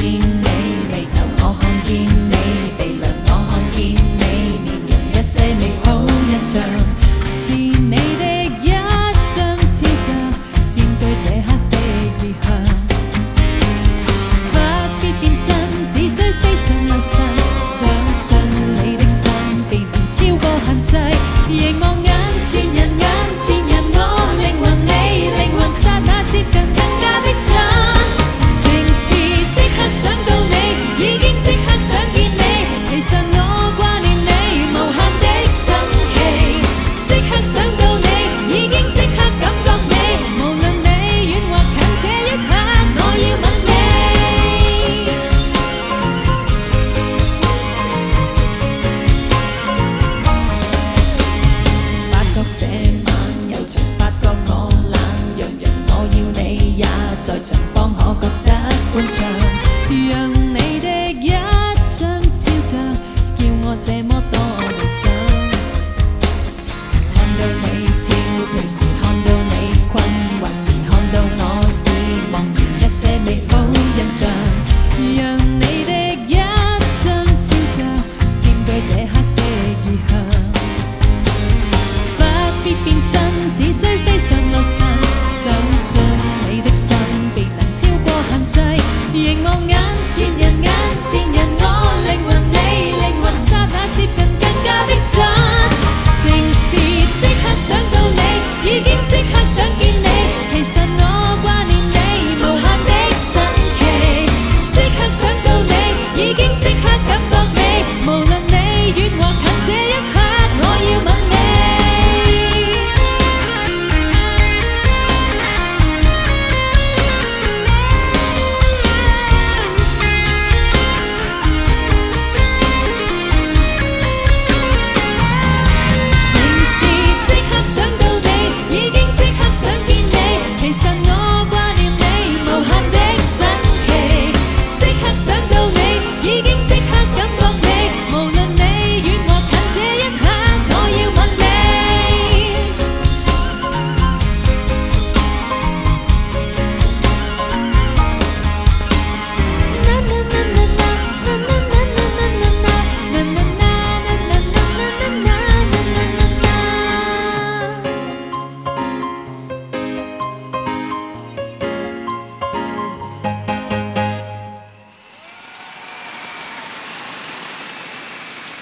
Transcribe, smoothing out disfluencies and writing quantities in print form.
見你，眉頭我看見你，鼻梁我看見你，面容一些美好印象，是你的一張肖像，佔據這刻的異鄉。不必變身，只需非常留神，相信你的心必能超過限制。凝望眼前人，眼前人，我靈魂你，靈魂剎那接近更加逼真。情是即刻想到你，已經即刻想見你，其實我掛念你，無限的神奇。即刻想到你，已經即刻感覺你，無論你遠或近，這一刻我要吻你。發覺這晚又曾發覺我懶，樣樣我要你也在場，方可覺得歡暢。讓你的一張肖像，叫我這麼多夢想。看到你跳，隨時看到你困，或是看到我已忘完一些美好印象。讓你的一張肖像，佔據這刻的異鄉。不必變身，只需非常留神，相信你的心必能超過限制。凝望眼前人，眼前人。